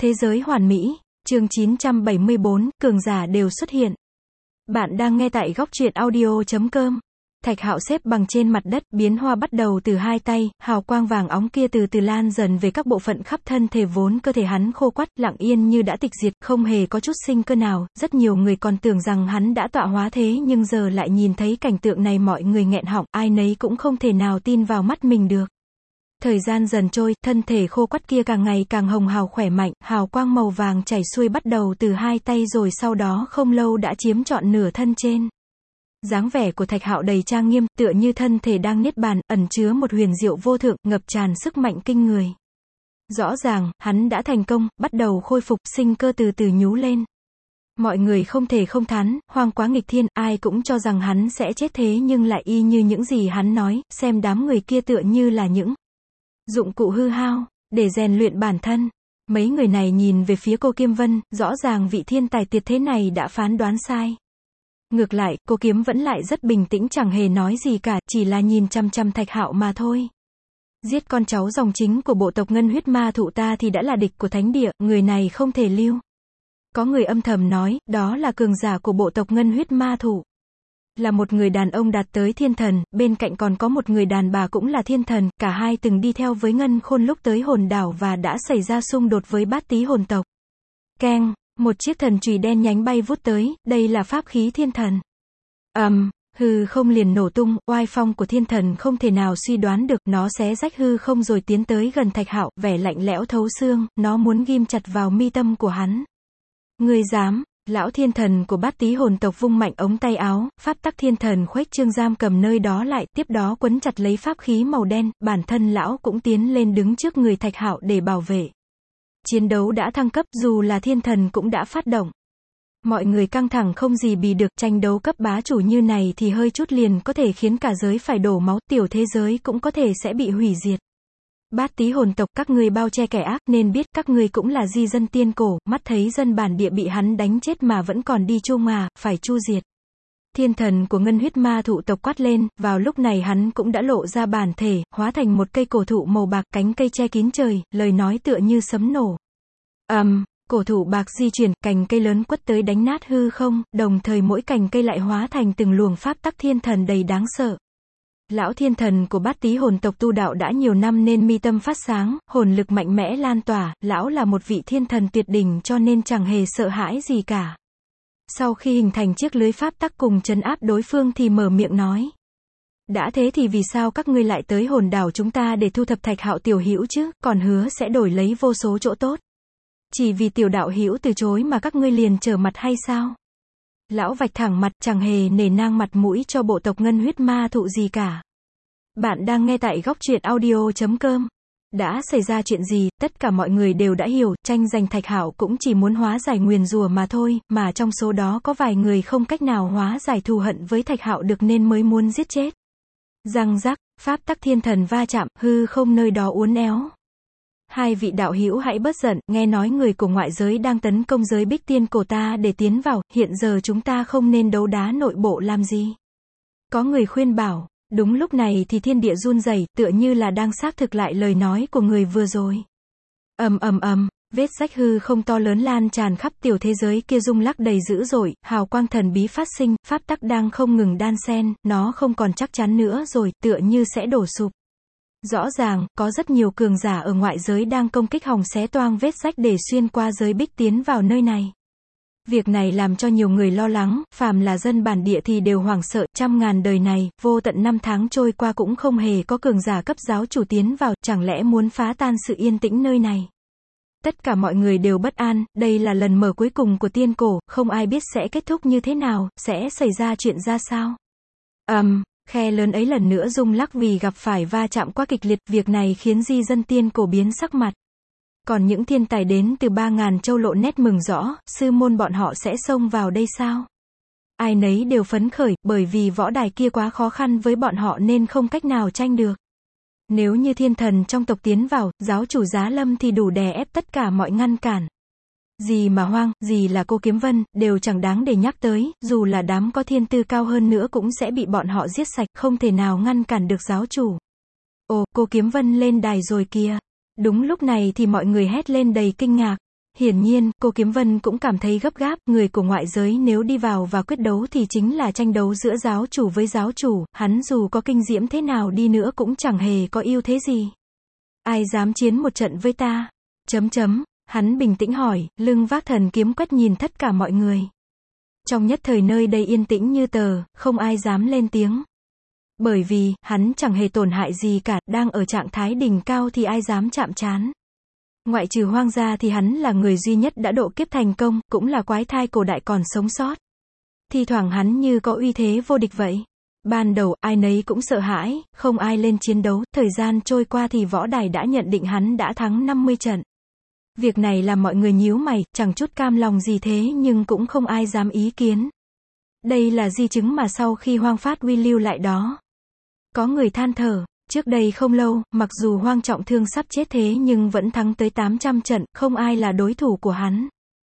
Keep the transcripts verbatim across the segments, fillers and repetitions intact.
Thế giới hoàn mỹ, chương chín trăm bảy mươi bốn, cường giả đều xuất hiện. Bạn đang nghe tại góc truyện audio chấm com. Thạch Hạo xếp bằng trên mặt đất, biến hoa bắt đầu từ hai tay, hào quang vàng óng kia từ từ lan dần về các bộ phận khắp thân thể vốn cơ thể hắn khô quắt, lặng yên như đã tịch diệt, không hề có chút sinh cơ nào, rất nhiều người còn tưởng rằng hắn đã tọa hóa thế nhưng giờ lại nhìn thấy cảnh tượng này mọi người nghẹn họng, ai nấy cũng không thể nào tin vào mắt mình được. Thời gian dần trôi, thân thể khô quắt kia càng ngày càng hồng hào khỏe mạnh, hào quang màu vàng chảy xuôi bắt đầu từ hai tay rồi sau đó không lâu đã chiếm trọn nửa thân trên. Dáng vẻ của Thạch Hạo đầy trang nghiêm, tựa như thân thể đang niết bàn, ẩn chứa một huyền diệu vô thượng, ngập tràn sức mạnh kinh người. Rõ ràng, hắn đã thành công, bắt đầu khôi phục, sinh cơ từ từ nhú lên. Mọi người không thể không thán, hoang quá nghịch thiên, ai cũng cho rằng hắn sẽ chết thế nhưng lại y như những gì hắn nói, xem đám người kia tựa như là những dụng cụ hư hao, để rèn luyện bản thân. Mấy người này nhìn về phía cô Kiếm Vân, rõ ràng vị thiên tài tuyệt thế này đã phán đoán sai. Ngược lại, cô Kiếm vẫn lại rất bình tĩnh chẳng hề nói gì cả, chỉ là nhìn chăm chăm Thạch Hạo mà thôi. Giết con cháu dòng chính của bộ tộc Ngân Huyết Ma Thụ ta thì đã là địch của thánh địa, người này không thể lưu. Có người âm thầm nói, đó là cường giả của bộ tộc Ngân Huyết Ma Thụ. Là một người đàn ông đạt tới thiên thần, bên cạnh còn có một người đàn bà cũng là thiên thần, cả hai từng đi theo với Ngân Khôn lúc tới hồn đảo và đã xảy ra xung đột với bát tí hồn tộc. Keng, một chiếc thần chùy đen nhánh bay vút tới, đây là pháp khí thiên thần. ầm, um, hư không liền nổ tung, oai phong của thiên thần không thể nào suy đoán được, nó xé rách hư không rồi tiến tới gần Thạch Hạo, vẻ lạnh lẽo thấu xương, nó muốn ghim chặt vào mi tâm của hắn. Ngươi dám? Lão thiên thần của bát tí hồn tộc vung mạnh ống tay áo, pháp tắc thiên thần khuếch trương giam cầm nơi đó lại, tiếp đó quấn chặt lấy pháp khí màu đen, bản thân lão cũng tiến lên đứng trước người Thạch Hạo để bảo vệ. Chiến đấu đã thăng cấp, dù là thiên thần cũng đã phát động. Mọi người căng thẳng không gì bì được, tranh đấu cấp bá chủ như này thì hơi chút liền có thể khiến cả giới phải đổ máu, tiểu thế giới cũng có thể sẽ bị hủy diệt. Bát tí hồn tộc, các ngươi bao che kẻ ác, nên biết các ngươi cũng là di dân tiên cổ, mắt thấy dân bản địa bị hắn đánh chết mà vẫn còn đi chu ngà, phải chu diệt. Thiên thần của Ngân Huyết Ma Thụ tộc quát lên, vào lúc này hắn cũng đã lộ ra bản thể, hóa thành một cây cổ thụ màu bạc, cánh cây che kín trời, lời nói tựa như sấm nổ. ầm, um, cổ thụ bạc di chuyển, cành cây lớn quất tới đánh nát hư không, đồng thời mỗi cành cây lại hóa thành từng luồng pháp tắc thiên thần đầy đáng sợ. Lão thiên thần của bát tí hồn tộc tu đạo đã nhiều năm nên mi tâm phát sáng, hồn lực mạnh mẽ lan tỏa, lão là một vị thiên thần tuyệt đỉnh cho nên chẳng hề sợ hãi gì cả. Sau khi hình thành chiếc lưới pháp tắc cùng trấn áp đối phương thì mở miệng nói. Đã thế thì vì sao các ngươi lại tới hồn đảo chúng ta để thu thập Thạch Hạo tiểu hữu chứ, còn hứa sẽ đổi lấy vô số chỗ tốt. Chỉ vì tiểu đạo hữu từ chối mà các ngươi liền trở mặt hay sao? Lão vạch thẳng mặt, chẳng hề nể nang mặt mũi cho bộ tộc Ngân Huyết Ma Thụ gì cả. Bạn đang nghe tại góc truyện audio chấm com. Đã xảy ra chuyện gì, tất cả mọi người đều đã hiểu, tranh giành Thạch Hạo cũng chỉ muốn hóa giải nguyền rủa mà thôi, mà trong số đó có vài người không cách nào hóa giải thù hận với Thạch Hạo được nên mới muốn giết chết. Răng rắc, pháp tắc thiên thần va chạm, hư không nơi đó uốn éo. Hai vị đạo hữu hãy bớt giận, nghe nói người của ngoại giới đang tấn công giới bích tiên cổ ta để tiến vào, hiện giờ chúng ta không nên đấu đá nội bộ làm gì. Có người khuyên bảo, đúng lúc này thì thiên địa run rẩy, tựa như là đang xác thực lại lời nói của người vừa rồi. ầm ầm ầm, vết rách hư không to lớn lan tràn khắp tiểu thế giới kia rung lắc đầy dữ dội, hào quang thần bí phát sinh, pháp tắc đang không ngừng đan xen, nó không còn chắc chắn nữa rồi, tựa như sẽ đổ sụp. Rõ ràng, có rất nhiều cường giả ở ngoại giới đang công kích hòng xé toang vết rách để xuyên qua giới bích tiến vào nơi này. Việc này làm cho nhiều người lo lắng, phàm là dân bản địa thì đều hoảng sợ, trăm ngàn đời này, vô tận năm tháng trôi qua cũng không hề có cường giả cấp giáo chủ tiến vào, chẳng lẽ muốn phá tan sự yên tĩnh nơi này. Tất cả mọi người đều bất an, đây là lần mở cuối cùng của tiên cổ, không ai biết sẽ kết thúc như thế nào, sẽ xảy ra chuyện ra sao. ầm, um, khe lớn ấy lần nữa rung lắc vì gặp phải va chạm quá kịch liệt, việc này khiến di dân tiên cổ biến sắc mặt. Còn những thiên tài đến từ ba ngàn châu lộ nét mừng rõ, sư môn bọn họ sẽ xông vào đây sao? Ai nấy đều phấn khởi, bởi vì võ đài kia quá khó khăn với bọn họ nên không cách nào tranh được. Nếu như thiên thần trong tộc tiến vào, giáo chủ Giá Lâm thì đủ đè ép tất cả mọi ngăn cản. Gì mà Hoang, gì là cô Kiếm Vân, đều chẳng đáng để nhắc tới, dù là đám có thiên tư cao hơn nữa cũng sẽ bị bọn họ giết sạch, không thể nào ngăn cản được giáo chủ. Ồ, cô Kiếm Vân lên đài rồi kìa. Đúng lúc này thì mọi người hét lên đầy kinh ngạc. Hiển nhiên, cô Kiếm Vân cũng cảm thấy gấp gáp, người của ngoại giới nếu đi vào và quyết đấu thì chính là tranh đấu giữa giáo chủ với giáo chủ, hắn dù có kinh diễm thế nào đi nữa cũng chẳng hề có ưu thế gì. Ai dám chiến một trận với ta? Chấm chấm, hắn bình tĩnh hỏi, lưng vác thần kiếm quét nhìn tất cả mọi người. Trong nhất thời nơi đây yên tĩnh như tờ, không ai dám lên tiếng. Bởi vì, hắn chẳng hề tổn hại gì cả, đang ở trạng thái đỉnh cao thì ai dám chạm trán. Ngoại trừ Hoang gia thì hắn là người duy nhất đã độ kiếp thành công, cũng là quái thai cổ đại còn sống sót. Thi thoảng hắn như có uy thế vô địch vậy. Ban đầu, ai nấy cũng sợ hãi, không ai lên chiến đấu, thời gian trôi qua thì võ đài đã nhận định hắn đã thắng năm mươi trận. Việc này làm mọi người nhíu mày, chẳng chút cam lòng gì thế nhưng cũng không ai dám ý kiến. Đây là di chứng mà sau khi Hoang phát huy lưu lại đó. Có người than thở, trước đây không lâu, mặc dù Hoang trọng thương sắp chết thế nhưng vẫn thắng tới tám trăm trận, không ai là đối thủ của hắn.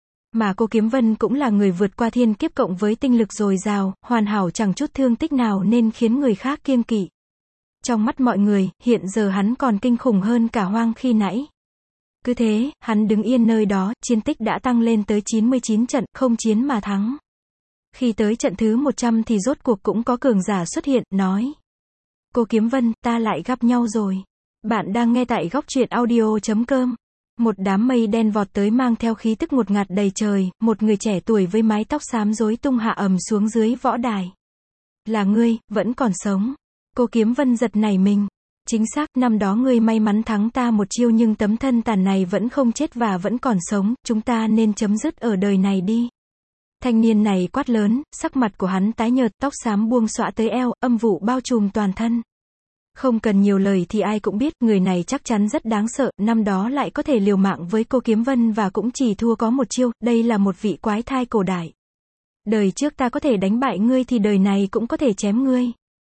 Mà cô Kiếm Vân cũng là người vượt qua thiên kiếp cộng với tinh lực dồi dào, hoàn hảo chẳng chút thương tích nào nên khiến người khác kiêng kỵ. Trong mắt mọi người, hiện giờ hắn còn kinh khủng hơn cả Hoang khi nãy. Cứ thế, hắn đứng yên nơi đó, chiến tích đã tăng lên tới chín mươi chín trận, không chiến mà thắng. Khi tới trận thứ một trăm thì rốt cuộc cũng có cường giả xuất hiện, nói. Cô Kiếm Vân, ta lại gặp nhau rồi. Bạn đang nghe tại góc truyện audio chấm com. Một đám mây đen vọt tới mang theo khí tức ngột ngạt đầy trời, một người trẻ tuổi với mái tóc xám rối tung hạ ầm xuống dưới võ đài. Là ngươi, vẫn còn sống. Cô Kiếm Vân giật nảy mình. Chính xác, năm đó ngươi may mắn thắng ta một chiêu nhưng tấm thân tàn này vẫn không chết và vẫn còn sống, chúng ta nên chấm dứt ở đời này đi. Thanh niên này quát lớn, sắc mặt của hắn tái nhợt, tóc xám buông xõa tới eo, âm vụ bao trùm toàn thân. Không cần nhiều lời thì ai cũng biết, người này chắc chắn rất đáng sợ, năm đó lại có thể liều mạng với cô Kiếm Vân và cũng chỉ thua có một chiêu, đây là một vị quái thai cổ đại. Đời trước ta có thể đánh bại ngươi thì đời này cũng có thể chém ngươi.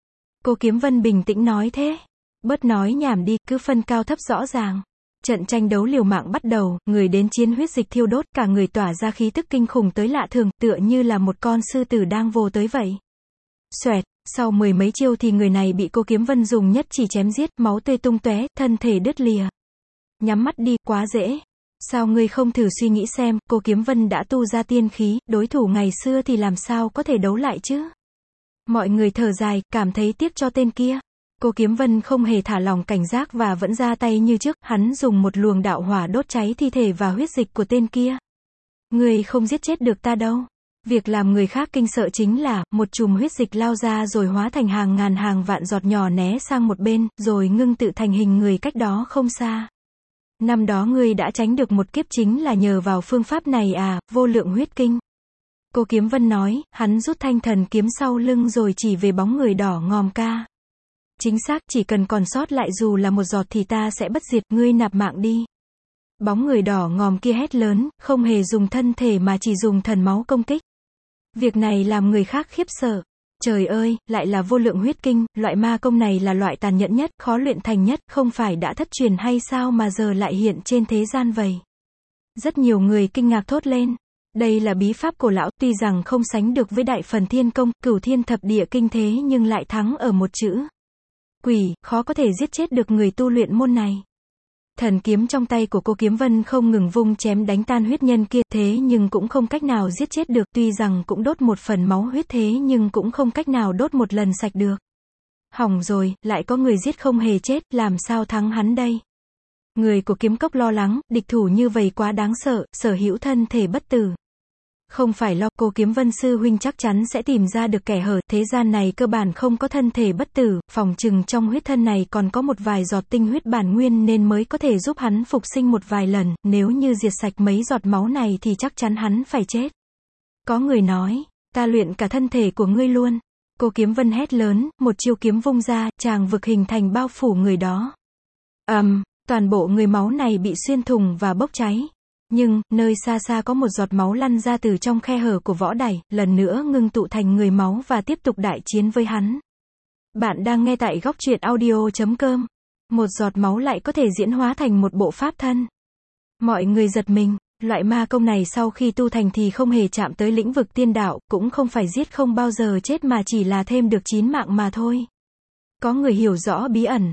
Cô Kiếm Vân bình tĩnh nói thế. Bớt nói nhảm đi, cứ phân cao thấp rõ ràng. Trận tranh đấu liều mạng bắt đầu, người đến chiến huyết dịch thiêu đốt, cả người tỏa ra khí tức kinh khủng tới lạ thường, tựa như là một con sư tử đang vồ tới vậy. Xoẹt, sau mười mấy chiêu thì người này bị cô Kiếm Vân dùng nhất chỉ chém giết, máu tươi tung tóe, thân thể đứt lìa. Nhắm mắt đi, quá dễ. Sao ngươi không thử suy nghĩ xem, cô Kiếm Vân đã tu ra tiên khí, đối thủ ngày xưa thì làm sao có thể đấu lại chứ? Mọi người thở dài, cảm thấy tiếc cho tên kia. Cô Kiếm Vân không hề thả lòng cảnh giác và vẫn ra tay như trước, hắn dùng một luồng đạo hỏa đốt cháy thi thể và huyết dịch của tên kia. Ngươi không giết chết được ta đâu. Việc làm người khác kinh sợ chính là, một chùm huyết dịch lao ra rồi hóa thành hàng ngàn hàng vạn giọt nhỏ né sang một bên, rồi ngưng tự thành hình người cách đó không xa. Năm đó ngươi đã tránh được một kiếp chính là nhờ vào phương pháp này à, vô lượng huyết kinh. Cô Kiếm Vân nói, hắn rút thanh thần kiếm sau lưng rồi chỉ về bóng người đỏ ngòm ca. Chính xác, chỉ cần còn sót lại dù là một giọt thì ta sẽ bất diệt, ngươi nạp mạng đi. Bóng người đỏ ngòm kia hét lớn, không hề dùng thân thể mà chỉ dùng thần máu công kích. Việc này làm người khác khiếp sợ. Trời ơi, lại là vô lượng huyết kinh, loại ma công này là loại tàn nhẫn nhất, khó luyện thành nhất, không phải đã thất truyền hay sao mà giờ lại hiện trên thế gian vậy. Rất nhiều người kinh ngạc thốt lên. Đây là bí pháp cổ lão, tuy rằng không sánh được với đại phần thiên công, cửu thiên thập địa kinh thế nhưng lại thắng ở một chữ. Quỷ, khó có thể giết chết được người tu luyện môn này. Thần kiếm trong tay của cô Kiếm Vân không ngừng vung chém đánh tan huyết nhân kia, thế nhưng cũng không cách nào giết chết được, tuy rằng cũng đốt một phần máu huyết thế nhưng cũng không cách nào đốt một lần sạch được. Hỏng rồi, lại có người giết không hề chết, làm sao thắng hắn đây? Người của Kiếm Cốc lo lắng, địch thủ như vậy quá đáng sợ, sở hữu thân thể bất tử. Không phải lo, cô Kiếm Vân sư huynh chắc chắn sẽ tìm ra được kẻ hở, thế gian này cơ bản không có thân thể bất tử, phòng chừng trong huyết thân này còn có một vài giọt tinh huyết bản nguyên nên mới có thể giúp hắn phục sinh một vài lần, nếu như diệt sạch mấy giọt máu này thì chắc chắn hắn phải chết. Có người nói, ta luyện cả thân thể của ngươi luôn. Cô Kiếm Vân hét lớn, một chiêu kiếm vung ra, tràng vực hình thành bao phủ người đó. ầm, um, toàn bộ người máu này bị xuyên thủng và bốc cháy. Nhưng, nơi xa xa có một giọt máu lăn ra từ trong khe hở của võ đài, lần nữa ngưng tụ thành người máu và tiếp tục đại chiến với hắn. Bạn đang nghe tại góc truyện audio chấm com. Một giọt máu lại có thể diễn hóa thành một bộ pháp thân. Mọi người giật mình, loại ma công này sau khi tu thành thì không hề chạm tới lĩnh vực tiên đạo, cũng không phải giết không bao giờ chết mà chỉ là thêm được chín mạng mà thôi. Có người hiểu rõ bí ẩn.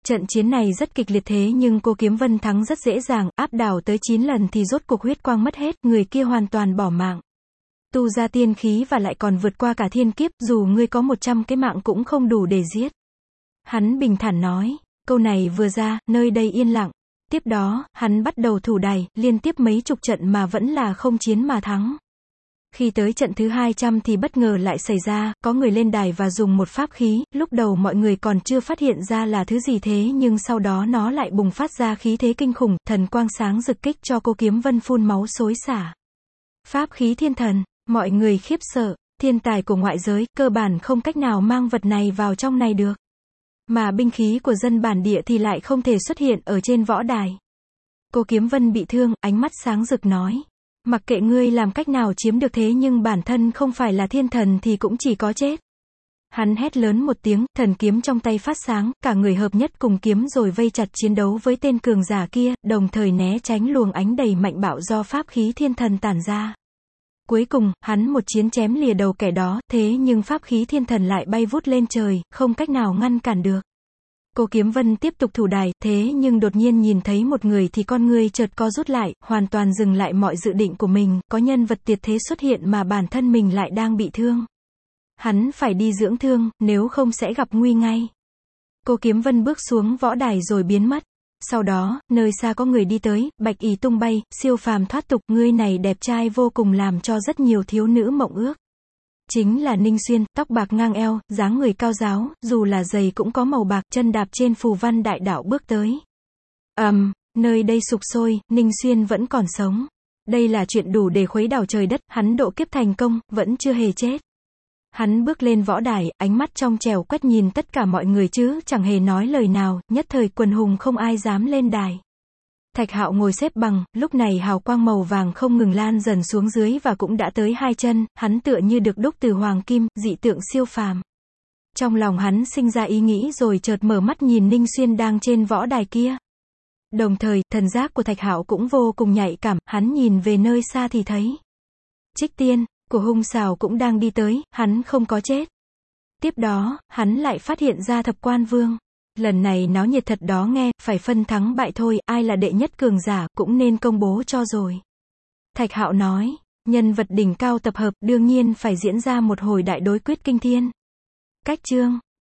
Trận chiến này rất kịch liệt thế nhưng cô Kiếm Vân thắng rất dễ dàng, áp đảo tới chín lần thì rốt cuộc huyết quang mất hết, người kia hoàn toàn bỏ mạng. Tu ra tiên khí và lại còn vượt qua cả thiên kiếp, dù ngươi có một trăm cái mạng cũng không đủ để giết. Hắn bình thản nói, câu này vừa ra, nơi đây yên lặng. Tiếp đó, hắn bắt đầu thủ đài, liên tiếp mấy chục trận mà vẫn là không chiến mà thắng. Khi tới trận thứ hai trăm thì bất ngờ lại xảy ra, có người lên đài và dùng một pháp khí, lúc đầu mọi người còn chưa phát hiện ra là thứ gì thế nhưng sau đó nó lại bùng phát ra khí thế kinh khủng, thần quang sáng rực kích cho cô Kiếm Vân phun máu xối xả. Pháp khí thiên thần, mọi người khiếp sợ, thiên tài của ngoại giới, cơ bản không cách nào mang vật này vào trong này được. Mà binh khí của dân bản địa thì lại không thể xuất hiện ở trên võ đài. Cô Kiếm Vân bị thương, ánh mắt sáng rực nói. Mặc kệ ngươi làm cách nào chiếm được thế nhưng bản thân không phải là thiên thần thì cũng chỉ có chết. Hắn hét lớn một tiếng, thần kiếm trong tay phát sáng, cả người hợp nhất cùng kiếm rồi vây chặt chiến đấu với tên cường giả kia, đồng thời né tránh luồng ánh đầy mạnh bạo do pháp khí thiên thần tản ra. Cuối cùng, hắn một chiến chém lìa đầu kẻ đó, thế nhưng pháp khí thiên thần lại bay vút lên trời, không cách nào ngăn cản được. Cô Kiếm Vân tiếp tục thủ đài, thế nhưng đột nhiên nhìn thấy một người thì con người chợt co rút lại, hoàn toàn dừng lại mọi dự định của mình, có nhân vật tuyệt thế xuất hiện mà bản thân mình lại đang bị thương. Hắn phải đi dưỡng thương, nếu không sẽ gặp nguy ngay. Cô Kiếm Vân bước xuống võ đài rồi biến mất. Sau đó, nơi xa có người đi tới, bạch y tung bay, siêu phàm thoát tục, ngươi này đẹp trai vô cùng làm cho rất nhiều thiếu nữ mộng ước. Chính là Ninh Xuyên, tóc bạc ngang eo, dáng người cao ráo, dù là giày cũng có màu bạc, chân đạp trên phù văn đại đạo bước tới. Ầm, um, nơi đây sụp sôi, Ninh Xuyên vẫn còn sống. Đây là chuyện đủ để khuấy đảo trời đất, hắn độ kiếp thành công, vẫn chưa hề chết. Hắn bước lên võ đài, ánh mắt trong trẻo quét nhìn tất cả mọi người chứ chẳng hề nói lời nào, nhất thời quần hùng không ai dám lên đài. Thạch Hạo ngồi xếp bằng, lúc này hào quang màu vàng không ngừng lan dần xuống dưới và cũng đã tới hai chân, hắn tựa như được đúc từ hoàng kim, dị tượng siêu phàm. Trong lòng hắn sinh ra ý nghĩ rồi chợt mở mắt nhìn Ninh Xuyên đang trên võ đài kia. Đồng thời, thần giác của Thạch Hạo cũng vô cùng nhạy cảm, hắn nhìn về nơi xa thì thấy Trích Tiên của hung xào cũng đang đi tới, hắn không có chết. Tiếp đó, hắn lại phát hiện ra Thập Quan Vương. Lần này náo nhiệt thật đó nghe, phải phân thắng bại thôi, ai là đệ nhất cường giả, cũng nên công bố cho rồi. Thạch Hạo nói, nhân vật đỉnh cao tập hợp, đương nhiên phải diễn ra một hồi đại đối quyết kinh thiên. Cách chương